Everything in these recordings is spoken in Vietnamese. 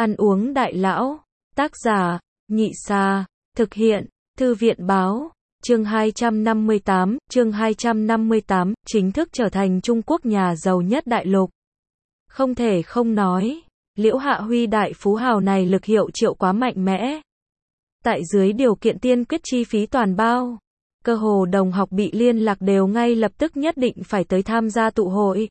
Ăn uống đại lão. Tác giả, Nhị Sa. Thực hiện, Thư viện Báo. Chương 258, chính thức trở thành Trung Quốc nhà giàu nhất đại lục. Không thể không nói, Liễu Hạ Huy đại phú hào này lực hiệu triệu quá mạnh mẽ. Tại dưới điều kiện tiên quyết chi phí toàn bao, cơ hồ đồng học bị liên lạc đều ngay lập tức nhất định phải tới tham gia tụ hội.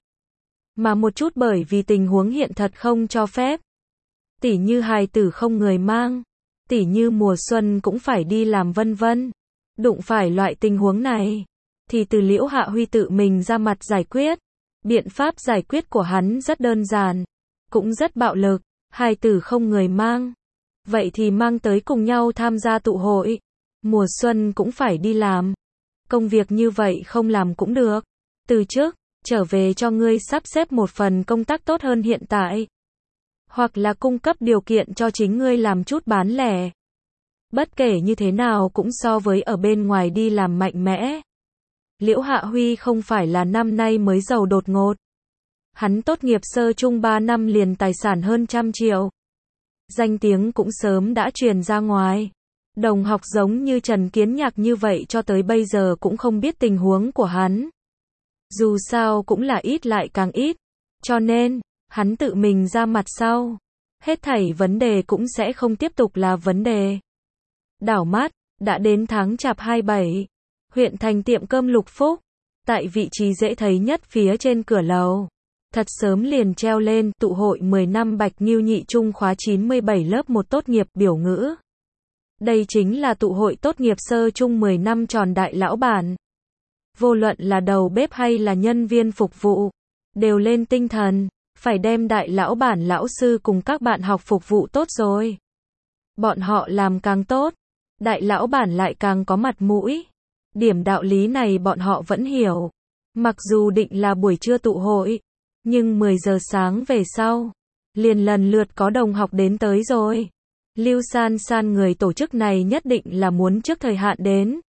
Mà một chút bởi vì tình huống hiện thật không cho phép. Tỉ như hài tử không người mang, tỉ như mùa xuân cũng phải đi làm vân vân. Đụng phải loại tình huống này, thì từ Liễu Hạ Huy tự mình ra mặt giải quyết. Biện pháp giải quyết của hắn rất đơn giản, cũng rất bạo lực. Hài tử không người mang, vậy thì mang tới cùng nhau tham gia tụ hội. Mùa xuân cũng phải đi làm. Công việc như vậy không làm cũng được. Từ chức, trở về cho ngươi sắp xếp một phần công tác tốt hơn hiện tại. Hoặc là cung cấp điều kiện cho chính ngươi làm chút bán lẻ. Bất kể như thế nào cũng so với ở bên ngoài đi làm mạnh mẽ. Liễu Hạ Huy không phải là năm nay mới giàu đột ngột. Hắn tốt nghiệp sơ trung 3 năm liền tài sản hơn 100 triệu. Danh tiếng cũng sớm đã truyền ra ngoài. Đồng học giống như Trần Kiến Nhạc như vậy cho tới bây giờ cũng không biết tình huống của hắn. Dù sao cũng là ít lại càng ít. Cho nên, hắn tự mình ra mặt sau. Hết thảy vấn đề cũng sẽ không tiếp tục là vấn đề. Đảo mắt, đã đến tháng Chạp 27. Huyện thành tiệm cơm Lục Phúc. Tại vị trí dễ thấy nhất phía trên cửa lầu. Thật sớm liền treo lên tụ hội 10 năm Bạch Nghiêu nhị trung khóa 97 lớp 1 tốt nghiệp biểu ngữ. Đây chính là tụ hội tốt nghiệp sơ trung 10 năm tròn đại lão bản. Vô luận là đầu bếp hay là nhân viên phục vụ, đều lên tinh thần, phải đem đại lão bản lão sư cùng các bạn học phục vụ tốt rồi. Bọn họ làm càng tốt, đại lão bản lại càng có mặt mũi. Điểm đạo lý này bọn họ vẫn hiểu. Mặc dù định là buổi trưa tụ hội, nhưng 10 giờ sáng về sau, liền lần lượt có đồng học đến tới rồi. Lưu San San người tổ chức này nhất định là muốn trước thời hạn đến.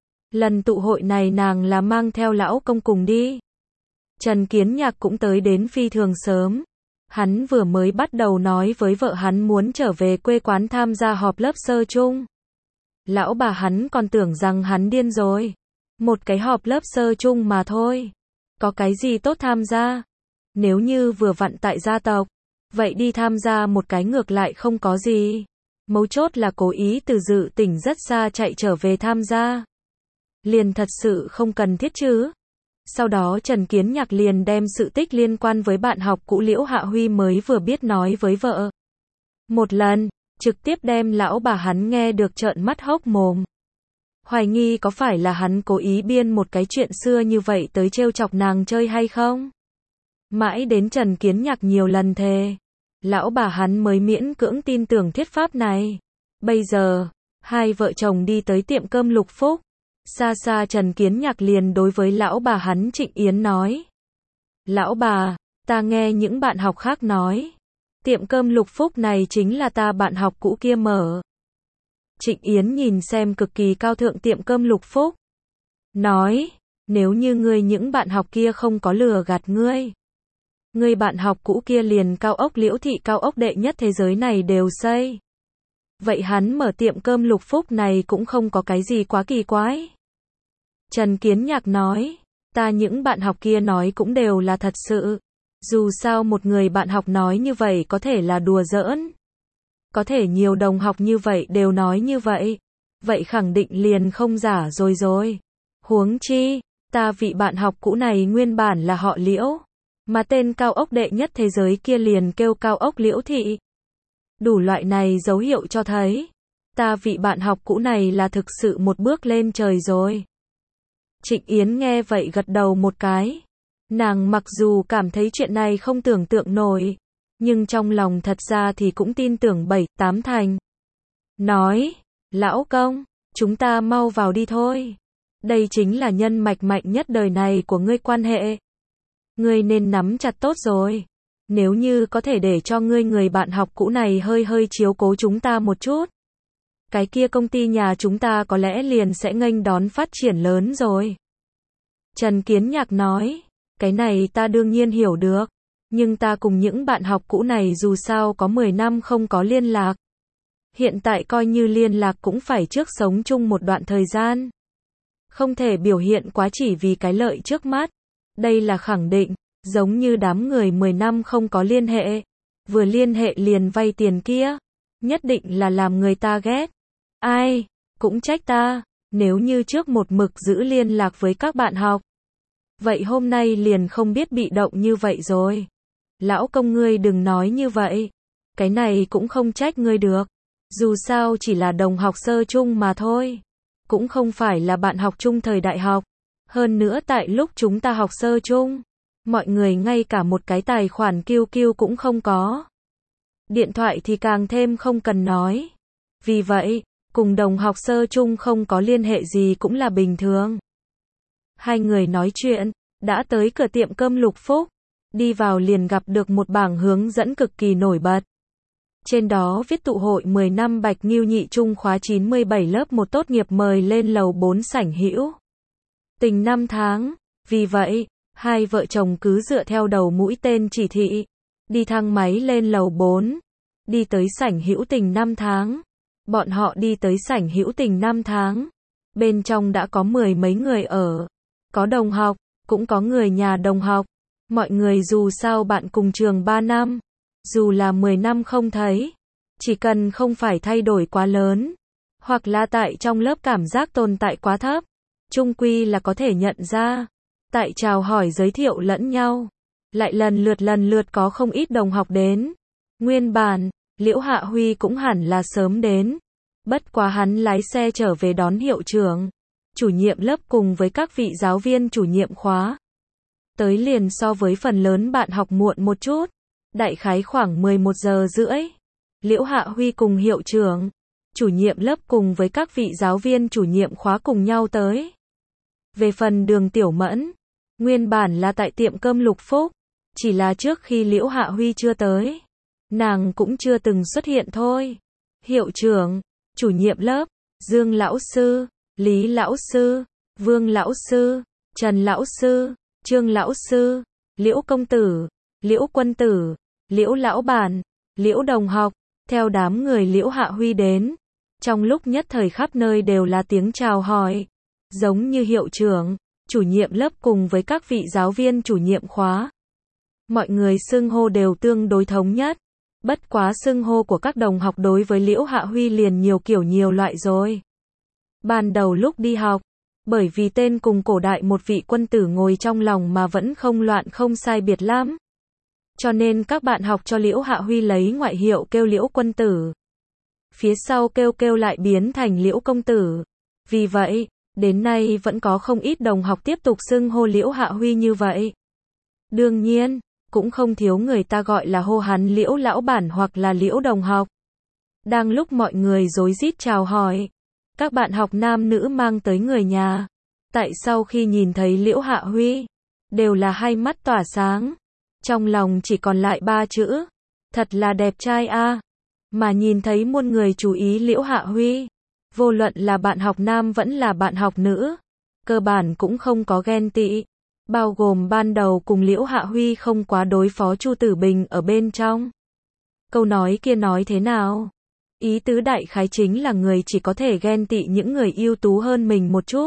Lần tụ hội này nàng là mang theo lão công cùng đi. Trần Kiến Nhạc cũng tới đến phi thường sớm. Hắn vừa mới bắt đầu nói với vợ hắn muốn trở về quê quán tham gia họp lớp sơ trung. Lão bà hắn còn tưởng rằng hắn điên rồi. Một cái họp lớp sơ trung mà thôi. Có cái gì tốt tham gia? Nếu như vừa vặn tại gia tộc, vậy đi tham gia một cái ngược lại không có gì. Mấu chốt là cố ý từ dự tỉnh rất xa chạy trở về tham gia. Liền thật sự không cần thiết chứ. Sau đó Trần Kiến Nhạc liền đem sự tích liên quan với bạn học cũ Liễu Hạ Huy mới vừa biết nói với vợ. Một lần, trực tiếp đem lão bà hắn nghe được trợn mắt hốc mồm. Hoài nghi có phải là hắn cố ý biên một cái chuyện xưa như vậy tới trêu chọc nàng chơi hay không? Mãi đến Trần Kiến Nhạc nhiều lần thề, lão bà hắn mới miễn cưỡng tin tưởng thuyết pháp này. Bây giờ, hai vợ chồng đi tới tiệm cơm Lục Phúc. Xa xa Trần Kiến Nhạc liền đối với lão bà hắn Trịnh Yến nói. Lão bà, ta nghe những bạn học khác nói. Tiệm cơm Lục Phúc này chính là ta bạn học cũ kia mở. Trịnh Yến nhìn xem cực kỳ cao thượng tiệm cơm Lục Phúc. Nói, nếu như ngươi những bạn học kia không có lừa gạt ngươi. Ngươi bạn học cũ kia liền cao ốc Liễu thị cao ốc đệ nhất thế giới này đều xây. Vậy hắn mở tiệm cơm Lục Phúc này cũng không có cái gì quá kỳ quái. Trần Kiến Nhạc nói, ta những bạn học kia nói cũng đều là thật sự. Dù sao một người bạn học nói như vậy có thể là đùa giỡn. Có thể nhiều đồng học như vậy đều nói như vậy. Vậy khẳng định liền không giả rồi. Huống chi, ta vị bạn học cũ này nguyên bản là họ Liễu. Mà tên cao ốc đệ nhất thế giới kia liền kêu cao ốc Liễu thị. Đủ loại này dấu hiệu cho thấy, ta vị bạn học cũ này là thực sự một bước lên trời rồi. Trịnh Yến nghe vậy gật đầu một cái. Nàng mặc dù cảm thấy chuyện này không tưởng tượng nổi, nhưng trong lòng thật ra thì cũng tin tưởng 7-8 thành. Nói, lão công, chúng ta mau vào đi thôi. Đây chính là nhân mạch mạnh nhất đời này của ngươi quan hệ. Ngươi nên nắm chặt tốt rồi. Nếu như có thể để cho ngươi người bạn học cũ này hơi chiếu cố chúng ta một chút. Cái kia công ty nhà chúng ta có lẽ liền sẽ nghênh đón phát triển lớn rồi. Trần Kiến Nhạc nói, cái này ta đương nhiên hiểu được. Nhưng ta cùng những bạn học cũ này dù sao có 10 năm không có liên lạc. Hiện tại coi như liên lạc cũng phải trước sống chung một đoạn thời gian. Không thể biểu hiện quá chỉ vì cái lợi trước mắt. Đây là khẳng định, giống như đám người 10 năm không có liên hệ. Vừa liên hệ liền vay tiền kia. Nhất định là làm người ta ghét. Ai, cũng trách ta, nếu như trước một mực giữ liên lạc với các bạn học. Vậy hôm nay liền không biết bị động như vậy rồi. Lão công ngươi đừng nói như vậy. Cái này cũng không trách ngươi được. Dù sao chỉ là đồng học sơ chung mà thôi. Cũng không phải là bạn học chung thời đại học. Hơn nữa tại lúc chúng ta học sơ chung, mọi người ngay cả một cái tài khoản QQ cũng không có. Điện thoại thì càng thêm không cần nói. Vì vậy, cùng đồng học sơ chung không có liên hệ gì cũng là bình thường. Hai người nói chuyện, đã tới cửa tiệm cơm Lục Phúc. Đi vào liền gặp được một bảng hướng dẫn cực kỳ nổi bật. Trên đó viết tụ hội 10 năm Bạch Nghiêu nhị trung khóa 97 lớp 1 tốt nghiệp mời lên lầu 4 sảnh hữu tình 5 tháng. Vì vậy, hai vợ chồng cứ dựa theo đầu mũi tên chỉ thị, đi thang máy lên lầu 4, đi tới sảnh hữu tình 5 tháng. Bọn họ đi tới sảnh hữu tình 5 tháng. Bên trong đã có 10 mấy người ở. Có đồng học, cũng có người nhà đồng học. Mọi người dù sao bạn cùng trường 3 năm, dù là 10 năm không thấy, chỉ cần không phải thay đổi quá lớn, hoặc là tại trong lớp cảm giác tồn tại quá thấp, chung quy là có thể nhận ra. Tại chào hỏi giới thiệu lẫn nhau, lại lần lượt có không ít đồng học đến. Nguyên bản, Liễu Hạ Huy cũng hẳn là sớm đến. Bất quá hắn lái xe trở về đón hiệu trưởng, chủ nhiệm lớp cùng với các vị giáo viên chủ nhiệm khóa. Tới liền so với phần lớn bạn học muộn một chút. Đại khái khoảng 11 giờ rưỡi. Liễu Hạ Huy cùng hiệu trưởng, chủ nhiệm lớp cùng với các vị giáo viên chủ nhiệm khóa cùng nhau tới. Về phần Đường Tiểu Mẫn, nguyên bản là tại tiệm cơm Lục Phúc, chỉ là trước khi Liễu Hạ Huy chưa tới, nàng cũng chưa từng xuất hiện thôi. Hiệu trưởng, chủ nhiệm lớp, Dương lão sư, Lý lão sư, Vương lão sư, Trần lão sư, Trương lão sư, Liễu công tử, Liễu quân tử, Liễu lão bản, Liễu đồng học, theo đám người Liễu Hạ Huy đến. Trong lúc nhất thời khắp nơi đều là tiếng chào hỏi. Giống như hiệu trưởng, chủ nhiệm lớp cùng với các vị giáo viên chủ nhiệm khóa. Mọi người xưng hô đều tương đối thống nhất. Bất quá xưng hô của các đồng học đối với Liễu Hạ Huy liền nhiều kiểu nhiều loại rồi. Ban đầu lúc đi học, bởi vì tên cùng cổ đại một vị quân tử ngồi trong lòng mà vẫn không loạn không sai biệt lắm. Cho nên các bạn học cho Liễu Hạ Huy lấy ngoại hiệu kêu Liễu quân tử. Phía sau kêu lại biến thành Liễu công tử. Vì vậy, đến nay vẫn có không ít đồng học tiếp tục xưng hô Liễu Hạ Huy như vậy. Đương nhiên, cũng không thiếu người ta gọi là hô hắn Liễu lão bản hoặc là Liễu đồng học. Đang lúc mọi người rối rít chào hỏi, các bạn học nam nữ mang tới người nhà. Tại sau khi nhìn thấy Liễu Hạ Huy, đều là hai mắt tỏa sáng. Trong lòng chỉ còn lại 3 chữ. Thật là đẹp trai a. Mà nhìn thấy muôn người chú ý Liễu Hạ Huy. Vô luận là bạn học nam vẫn là bạn học nữ. Cơ bản cũng không có ghen tị. Bao gồm ban đầu cùng Liễu Hạ Huy không quá đối phó Chu Tử Bình ở bên trong. Câu nói kia nói thế nào? Ý tứ đại khái chính là người chỉ có thể ghen tị những người ưu tú hơn mình một chút.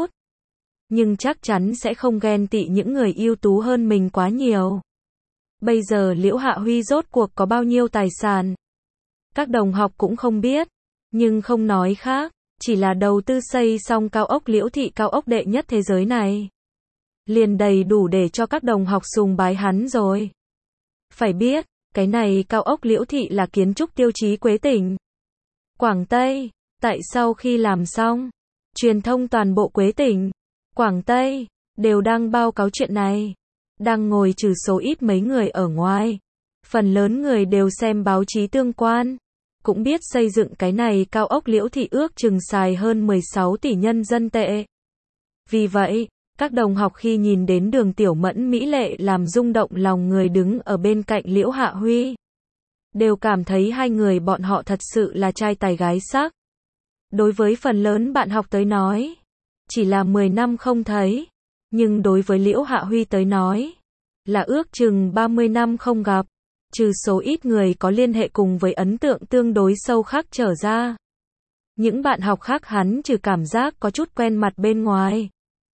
Nhưng chắc chắn sẽ không ghen tị những người ưu tú hơn mình quá nhiều. Bây giờ Liễu Hạ Huy rốt cuộc có bao nhiêu tài sản? Các đồng học cũng không biết, nhưng không nói khác, chỉ là đầu tư xây xong cao ốc Liễu thị cao ốc đệ nhất thế giới này. Liền đầy đủ để cho các đồng học sùng bái hắn rồi. Phải biết, cái này cao ốc Liễu thị là kiến trúc tiêu chí Quế tỉnh Quảng Tây. Tại sau khi làm xong, truyền thông toàn bộ Quế tỉnh Quảng Tây đều đang báo cáo chuyện này. Đang ngồi trừ số ít mấy người ở ngoài. Phần lớn người đều xem báo chí tương quan. Cũng biết xây dựng cái này cao ốc Liễu thị ước chừng xài hơn 16 tỷ nhân dân tệ. Vì vậy, các đồng học khi nhìn đến Đường Tiểu Mẫn mỹ lệ làm rung động lòng người đứng ở bên cạnh Liễu Hạ Huy. Đều cảm thấy hai người bọn họ thật sự là trai tài gái sắc. Đối với phần lớn bạn học tới nói, chỉ là 10 năm không thấy. Nhưng đối với Liễu Hạ Huy tới nói, là ước chừng 30 năm không gặp. Trừ số ít người có liên hệ cùng với ấn tượng tương đối sâu khắc trở ra. Những bạn học khác hắn trừ cảm giác có chút quen mặt bên ngoài.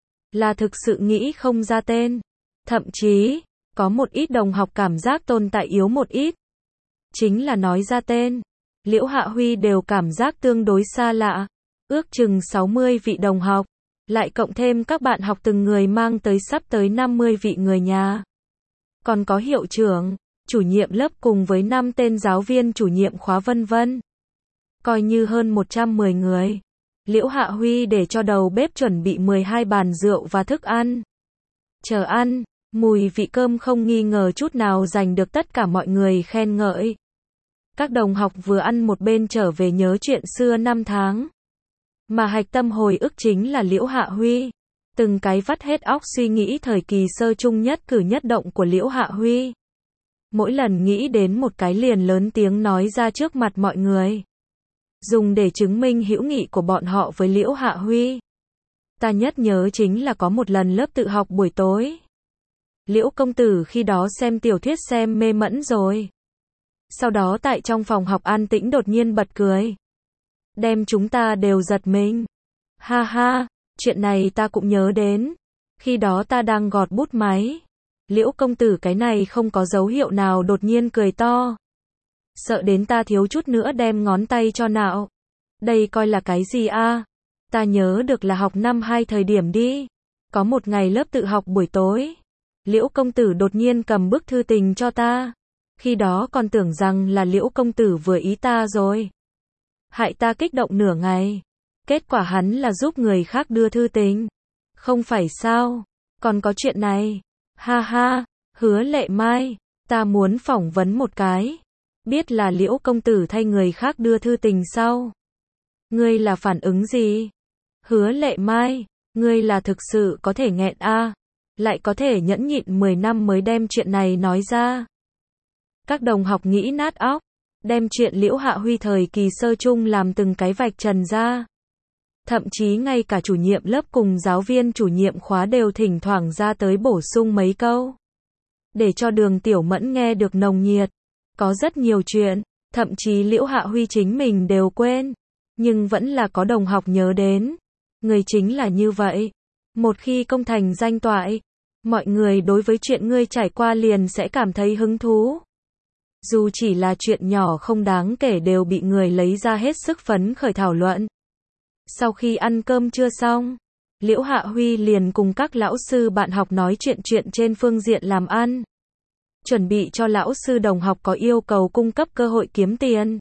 Là thực sự nghĩ không ra tên. Thậm chí, có một ít đồng học cảm giác tồn tại yếu một ít. Chính là nói ra tên. Liễu Hạ Huy đều cảm giác tương đối xa lạ. Ước chừng 60 vị đồng học. Lại cộng thêm các bạn học từng người mang tới sắp tới 50 vị người nhà. Còn có hiệu trưởng, chủ nhiệm lớp cùng với 5 tên giáo viên chủ nhiệm khóa vân vân. Coi như hơn 110 người. Liễu Hạ Huy để cho đầu bếp chuẩn bị 12 bàn rượu và thức ăn. Chờ ăn, mùi vị cơm không nghi ngờ chút nào giành được tất cả mọi người khen ngợi. Các đồng học vừa ăn một bên trở về nhớ chuyện xưa năm tháng. Mà hạch tâm hồi ức chính là Liễu Hạ Huy. Từng cái vắt hết óc suy nghĩ thời kỳ sơ chung nhất cử nhất động của Liễu Hạ Huy. Mỗi lần nghĩ đến một cái liền lớn tiếng nói ra trước mặt mọi người. Dùng để chứng minh hữu nghị của bọn họ với Liễu Hạ Huy. Ta nhất nhớ chính là có một lần lớp tự học buổi tối. Liễu công tử khi đó xem tiểu thuyết xem mê mẫn rồi. Sau đó tại trong phòng học an tĩnh đột nhiên bật cười. Đem chúng ta đều giật mình. Ha ha, chuyện này ta cũng nhớ đến. Khi đó ta đang gọt bút máy. Liễu công tử cái này không có dấu hiệu nào đột nhiên cười to. Sợ đến ta thiếu chút nữa đem ngón tay cho nạo. Đây coi là cái gì a? Ta nhớ được là học năm 2 thời điểm đi. Có một ngày lớp tự học buổi tối. Liễu công tử đột nhiên cầm bức thư tình cho ta. Khi đó còn tưởng rằng là Liễu công tử vừa ý ta rồi. Hại ta kích động nửa ngày. Kết quả hắn là giúp người khác đưa thư tình. Không phải sao? Còn có chuyện này. Ha ha, Hứa Lệ Mai, ta muốn phỏng vấn một cái. Biết là Liễu công tử thay người khác đưa thư tình sau. Ngươi là phản ứng gì? Hứa Lệ Mai, ngươi là thực sự có thể nghẹn a, lại có thể nhẫn nhịn 10 năm mới đem chuyện này nói ra. Các đồng học nghĩ nát óc, đem chuyện Liễu Hạ Huy thời kỳ sơ chung làm từng cái vạch trần ra. Thậm chí ngay cả chủ nhiệm lớp cùng giáo viên chủ nhiệm khóa đều thỉnh thoảng ra tới bổ sung mấy câu. Để cho Đường Tiểu Mẫn nghe được nồng nhiệt. Có rất nhiều chuyện, thậm chí Liễu Hạ Huy chính mình đều quên. Nhưng vẫn là có đồng học nhớ đến. Người chính là như vậy. Một khi công thành danh toại, mọi người đối với chuyện ngươi trải qua liền sẽ cảm thấy hứng thú. Dù chỉ là chuyện nhỏ không đáng kể đều bị người lấy ra hết sức phấn khởi thảo luận. Sau khi ăn cơm trưa xong, Liễu Hạ Huy liền cùng các lão sư bạn học nói chuyện trên phương diện làm ăn. Chuẩn bị cho lão sư đồng học có yêu cầu cung cấp cơ hội kiếm tiền.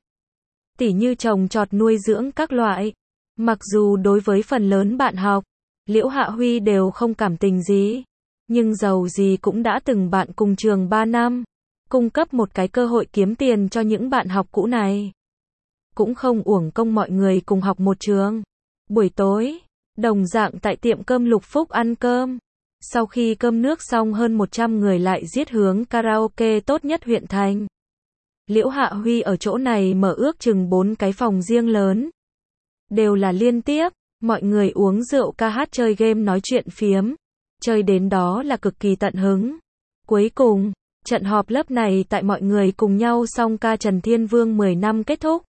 Tỉ như trồng trọt nuôi dưỡng các loại. Mặc dù đối với phần lớn bạn học, Liễu Hạ Huy đều không cảm tình gì. Nhưng dầu gì cũng đã từng bạn cùng trường 3 năm. Cung cấp một cái cơ hội kiếm tiền cho những bạn học cũ này. Cũng không uổng công mọi người cùng học một trường. Buổi tối, đồng dạng tại tiệm cơm Lục Phúc ăn cơm. Sau khi cơm nước xong hơn 100 người lại giết hướng karaoke tốt nhất huyện thành. Liễu Hạ Huy ở chỗ này mở ước chừng 4 cái phòng riêng lớn. Đều là liên tiếp, mọi người uống rượu ca hát chơi game nói chuyện phiếm. Chơi đến đó là cực kỳ tận hứng. Cuối cùng, trận họp lớp này tại mọi người cùng nhau song ca Trần Thiên Vương 10 năm kết thúc.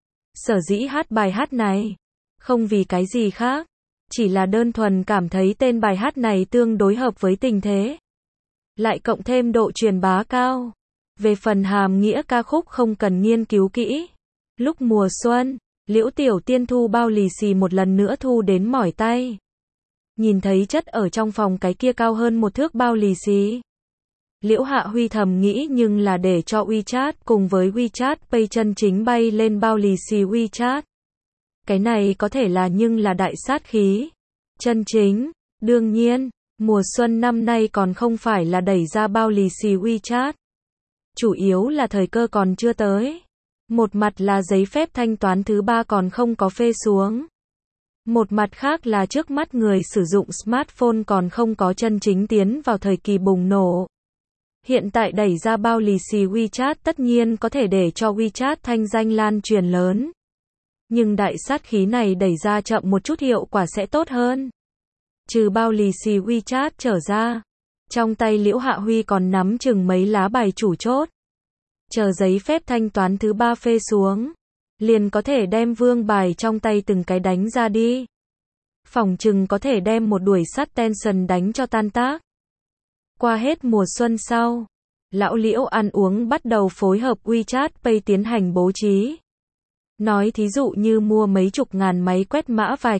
Sở dĩ hát bài hát này, không vì cái gì khác, chỉ là đơn thuần cảm thấy tên bài hát này tương đối hợp với tình thế. Lại cộng thêm độ truyền bá cao. Về phần hàm nghĩa ca khúc không cần nghiên cứu kỹ. Lúc mùa xuân, Liễu Tiểu Tiên thu bao lì xì một lần nữa thu đến mỏi tay. Nhìn thấy chất ở trong phòng cái kia cao hơn 1 thước bao lì xì. Liễu Hạ Huy thầm nghĩ nhưng là để cho WeChat cùng với WeChat Pay chân chính bay lên bao lì xì WeChat. Cái này có thể là nhưng là đại sát khí. Chân chính, đương nhiên, mùa xuân năm nay còn không phải là đẩy ra bao lì xì WeChat. Chủ yếu là thời cơ còn chưa tới. Một mặt là giấy phép thanh toán thứ 3 còn không có phê xuống. Một mặt khác là trước mắt người sử dụng smartphone còn không có chân chính tiến vào thời kỳ bùng nổ. Hiện tại đẩy ra bao lì xì WeChat tất nhiên có thể để cho WeChat thanh danh lan truyền lớn. Nhưng đại sát khí này đẩy ra chậm một chút hiệu quả sẽ tốt hơn. Trừ bao lì xì WeChat trở ra, Trong tay Liễu Hạ Huy còn nắm chừng mấy lá bài chủ chốt. Chờ giấy phép thanh toán thứ 3 phê xuống, liền có thể đem vương bài trong tay từng cái đánh ra đi. Phỏng chừng có thể đem một đuổi sắt tension đánh cho tan tác. Qua hết mùa xuân sau, lão Liễu ăn uống bắt đầu phối hợp WeChat Pay tiến hành bố trí. Nói thí dụ như mua mấy chục ngàn máy quét mã vạch,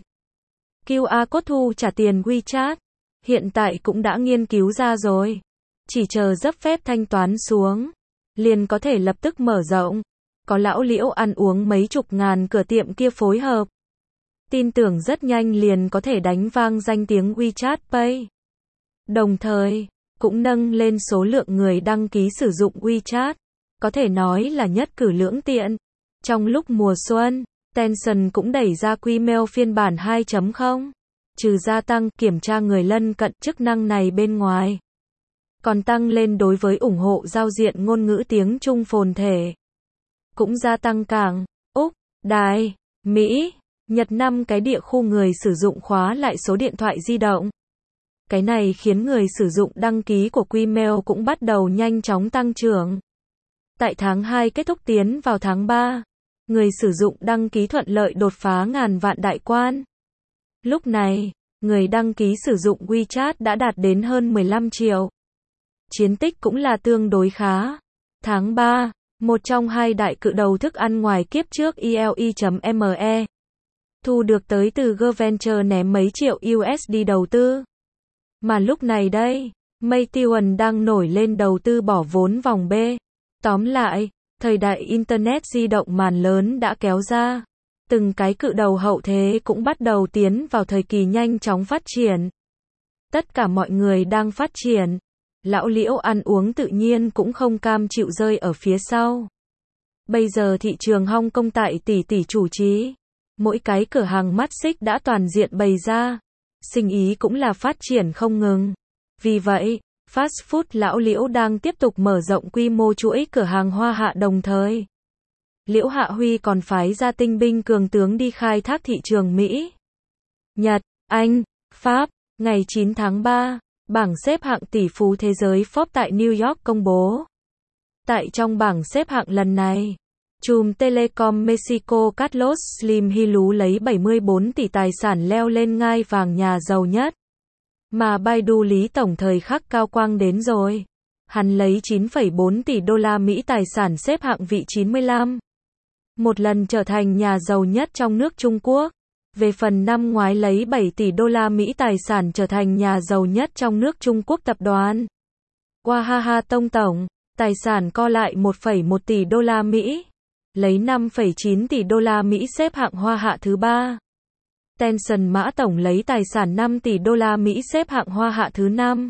QR code thu trả tiền WeChat, hiện tại cũng đã nghiên cứu ra rồi. Chỉ chờ cấp phép thanh toán xuống, liền có thể lập tức mở rộng. Có lão Liễu ăn uống mấy chục ngàn cửa tiệm kia phối hợp, tin tưởng rất nhanh liền có thể đánh vang danh tiếng WeChat Pay. Đồng thời, cũng nâng lên số lượng người đăng ký sử dụng WeChat, có thể nói là nhất cử lưỡng tiện. Trong lúc mùa xuân, Tencent cũng đẩy ra Gmail phiên bản 2.0, trừ gia tăng kiểm tra người lân cận chức năng này bên ngoài, còn tăng lên đối với ủng hộ giao diện ngôn ngữ tiếng Trung phồn thể. Cũng gia tăng cảng, Úc, Đài, Mỹ, Nhật 5 cái địa khu người sử dụng khóa lại số điện thoại di động. Cái này khiến người sử dụng đăng ký của Gmail cũng bắt đầu nhanh chóng tăng trưởng. Tại tháng 2 kết thúc tiến vào tháng 3, người sử dụng đăng ký thuận lợi đột phá ngàn vạn đại quan. Lúc này, người đăng ký sử dụng WeChat đã đạt đến hơn 15 triệu. Chiến tích cũng là tương đối khá. Tháng 3, một trong hai đại cự đầu thức ăn ngoài kiếp trước ELE.me thu được tới từ GVenture ném mấy triệu USD đầu tư. Mà lúc này đây, Meituan đang nổi lên đầu tư bỏ vốn vòng B. Tóm lại, thời đại Internet di động màn lớn đã kéo ra. Từng cái cự đầu hậu thế cũng bắt đầu tiến vào thời kỳ nhanh chóng phát triển. Tất cả mọi người đang phát triển. Lão Liễu ăn uống tự nhiên cũng không cam chịu rơi ở phía sau. Bây giờ thị trường Hong Kong tại tỷ chủ trí. Mỗi cái cửa hàng mắt xích đã toàn diện bày ra. Sinh ý cũng là phát triển không ngừng. Vì vậy, fast food lão Liễu đang tiếp tục mở rộng quy mô chuỗi cửa hàng Hoa Hạ đồng thời. Liễu Hạ Huy còn phái ra tinh binh cường tướng đi khai thác thị trường Mỹ, Nhật, Anh, Pháp. Ngày 9 tháng 3, bảng xếp hạng tỷ phú thế giới Forbes tại New York công bố. Tại trong bảng xếp hạng lần này, trùm Telecom Mexico Carlos Slim Helu lấy 74 tỷ tài sản leo lên ngai vàng nhà giàu nhất. Mà Baidu Lý Tổng thời khắc cao quang đến rồi. Hắn lấy 9,4 tỷ đô la Mỹ tài sản xếp hạng vị 95. Một lần trở thành nhà giàu nhất trong nước Trung Quốc. Về phần năm ngoái lấy 7 tỷ đô la Mỹ tài sản trở thành nhà giàu nhất trong nước Trung Quốc tập đoàn. Wahaha Tông Tổng, tài sản co lại 1,1 tỷ đô la Mỹ. Lấy 5,9 tỷ đô la Mỹ xếp hạng Hoa Hạ thứ 3. Tencent Mã Tổng lấy tài sản 5 tỷ đô la Mỹ xếp hạng Hoa Hạ thứ 5.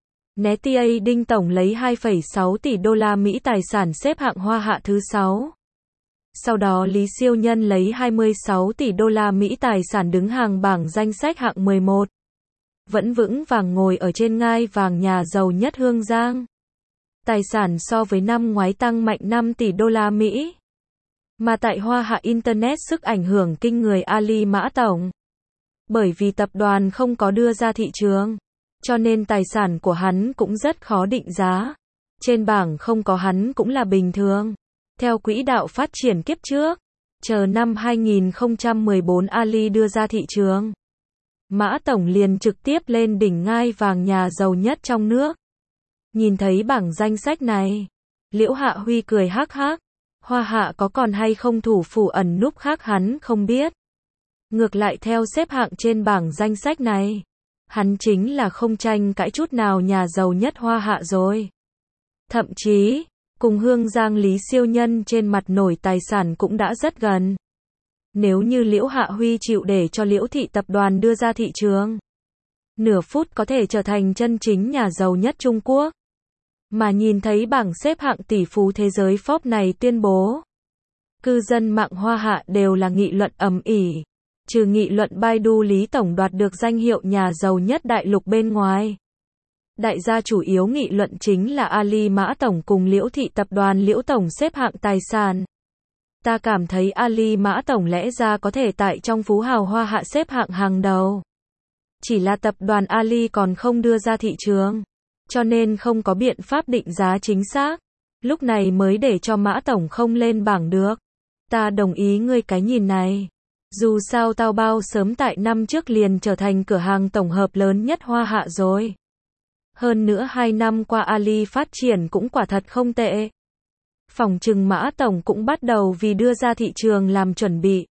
Netia Đinh Tổng lấy 2,6 tỷ đô la Mỹ tài sản xếp hạng Hoa Hạ thứ 6. Sau đó Lý Siêu Nhân lấy 26 tỷ đô la Mỹ tài sản đứng hàng bảng danh sách hạng 11. Vẫn vững vàng ngồi ở trên ngai vàng nhà giàu nhất Hương Giang. Tài sản so với năm ngoái tăng mạnh 5 tỷ đô la Mỹ. Mà tại Hoa Hạ Internet sức ảnh hưởng kinh người Ali Mã Tổng. Bởi vì tập đoàn không có đưa ra thị trường, cho nên tài sản của hắn cũng rất khó định giá. Trên bảng không có hắn cũng là bình thường. Theo quỹ đạo phát triển kiếp trước, chờ năm 2014 Ali đưa ra thị trường, Mã Tổng liền trực tiếp lên đỉnh ngai vàng nhà giàu nhất trong nước. Nhìn thấy bảng danh sách này, Liễu Hạ Huy cười hắc hắc. Hoa Hạ có còn hay không thủ phủ ẩn núp khác hắn không biết. Ngược lại theo xếp hạng trên bảng danh sách này, hắn chính là không tranh cãi chút nào nhà giàu nhất Hoa Hạ rồi. Thậm chí, cùng Hương Giang Lý Siêu Nhân trên mặt nổi tài sản cũng đã rất gần. Nếu như Liễu Hạ Huy chịu để cho Liễu Thị tập đoàn đưa ra thị trường, nửa phút có thể trở thành chân chính nhà giàu nhất Trung Quốc. Mà nhìn thấy bảng xếp hạng tỷ phú thế giới Forbes này tuyên bố, cư dân mạng Hoa Hạ đều là nghị luận ầm ĩ, trừ nghị luận Baidu Lý Tổng đoạt được danh hiệu nhà giàu nhất đại lục bên ngoài. Đại gia chủ yếu nghị luận chính là Ali Mã Tổng cùng Liễu Thị tập đoàn Liễu Tổng xếp hạng tài sản. Ta cảm thấy Ali Mã Tổng lẽ ra có thể tại trong phú hào Hoa Hạ xếp hạng hàng đầu. Chỉ là tập đoàn Ali còn không đưa ra thị trường. cho nên không có biện pháp định giá chính xác. Lúc này mới để cho Mã Tổng không lên bảng được. Ta đồng ý ngươi cái nhìn này. Dù sao Tao Bao sớm tại năm trước liền trở thành cửa hàng tổng hợp lớn nhất Hoa Hạ rồi. Hơn nữa 2 năm qua Ali phát triển cũng quả thật không tệ. Phỏng chừng Mã Tổng cũng bắt đầu vì đưa ra thị trường làm chuẩn bị.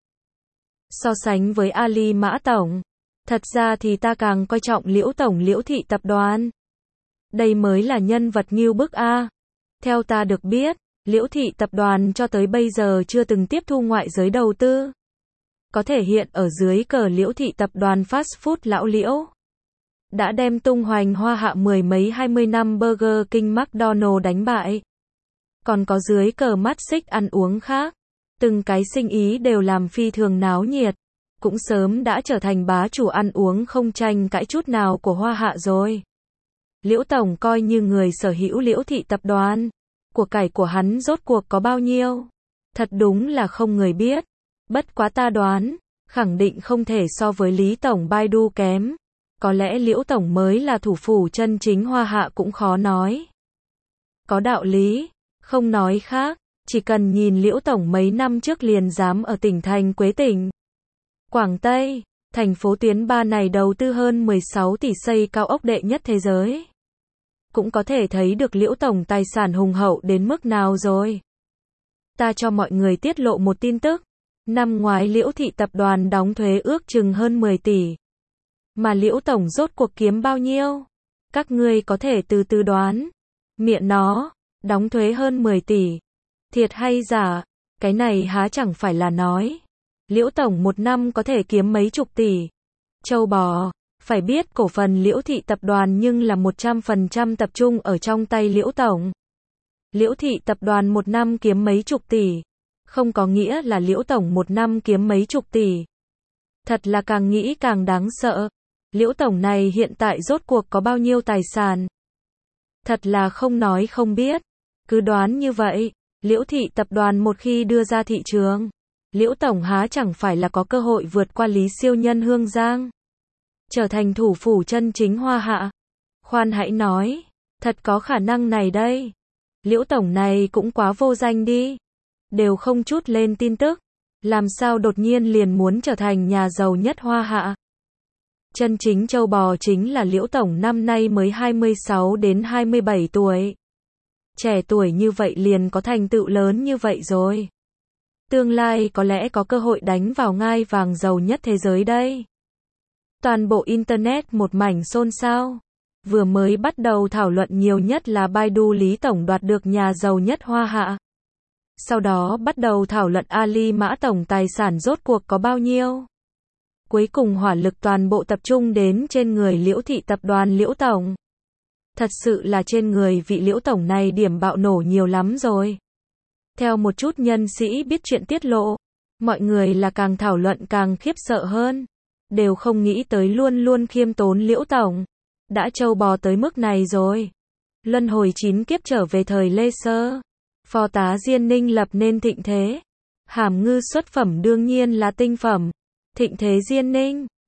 So sánh với Ali Mã Tổng, thật ra thì ta càng coi trọng Liễu Tổng Liễu Thị Tập đoàn. Đây mới là nhân vật ngưu bức a. Theo ta được biết, Liễu Thị Tập đoàn cho tới bây giờ chưa từng tiếp thu ngoại giới đầu tư. Có thể hiện ở dưới cờ Liễu Thị Tập đoàn fast food lão Liễu. Đã đem tung hoành Hoa Hạ 10 mấy 20 năm Burger King McDonald đánh bại. Còn có dưới cờ mắt xích ăn uống khác. Từng cái sinh ý đều làm phi thường náo nhiệt. Cũng sớm đã trở thành bá chủ ăn uống không tranh cãi chút nào của Hoa Hạ rồi. Liễu Tổng coi như người sở hữu Liễu Thị Tập đoàn. Của cải của hắn rốt cuộc có bao nhiêu? Thật đúng là không người biết. Bất quá ta đoán, khẳng định không thể so với Lý Tổng Baidu kém. Có lẽ Liễu Tổng mới là thủ phủ chân chính Hoa Hạ cũng khó nói. Có đạo lý, không nói khác, chỉ cần nhìn Liễu Tổng mấy năm trước liền dám ở tỉnh thành Quế Tỉnh, Quảng Tây, thành phố tuyến 3 này đầu tư hơn 16 tỷ xây cao ốc đệ nhất thế giới. Cũng có thể thấy được Liễu Tổng tài sản hùng hậu đến mức nào rồi. Ta cho mọi người tiết lộ một tin tức. Năm ngoái Liễu Thị Tập đoàn đóng thuế ước chừng hơn 10 tỷ. Mà Liễu Tổng rốt cuộc kiếm bao nhiêu? Các ngươi có thể từ từ đoán. Miệng nó, đóng thuế hơn 10 tỷ. Thiệt hay giả? Cái này há chẳng phải là nói. Liễu Tổng một năm có thể kiếm mấy chục tỷ. Châu bò, phải biết cổ phần Liễu Thị Tập đoàn nhưng là 100% tập trung ở trong tay Liễu Tổng. Liễu Thị Tập đoàn một năm kiếm mấy chục tỷ. Không có nghĩa là Liễu Tổng một năm kiếm mấy chục tỷ. Thật là càng nghĩ càng đáng sợ. Liễu Tổng này hiện tại rốt cuộc có bao nhiêu tài sản? Thật là không nói không biết. Cứ đoán như vậy, Liễu Thị Tập đoàn một khi đưa ra thị trường, Liễu Tổng há chẳng phải là có cơ hội vượt qua Lý Siêu Nhân Hương Giang, trở thành thủ phủ chân chính Hoa Hạ. Khoan hãy nói, thật có khả năng này đây. Liễu Tổng này cũng quá vô danh đi. Đều không chút lên tin tức. Làm sao đột nhiên liền muốn trở thành nhà giàu nhất Hoa Hạ. Chân chính châu bò chính là Liễu Tổng năm nay mới 26 đến 27 tuổi. Trẻ tuổi như vậy liền có thành tựu lớn như vậy rồi. Tương lai có lẽ có cơ hội đánh vào ngai vàng giàu nhất thế giới đây. Toàn bộ Internet một mảnh xôn xao. Vừa mới bắt đầu thảo luận nhiều nhất là Baidu Lý Tổng đoạt được nhà giàu nhất Hoa Hạ. Sau đó bắt đầu thảo luận Ali Mã Tổng tài sản rốt cuộc có bao nhiêu. Cuối cùng hỏa lực toàn bộ tập trung đến trên người Liễu Thị Tập đoàn Liễu Tổng. Thật sự là trên người vị Liễu Tổng này điểm bạo nổ nhiều lắm rồi. Theo một chút nhân sĩ biết chuyện tiết lộ, mọi người là càng thảo luận càng khiếp sợ hơn. Đều không nghĩ tới luôn luôn khiêm tốn Liễu Tổng. Đã trâu bò tới mức này rồi. Luân hồi 9 kiếp trở về thời Lê Sơ. Phó tá Diên Ninh lập nên thịnh thế. Hàm ngư xuất phẩm đương nhiên là tinh phẩm. Thịnh thế Diên Ninh.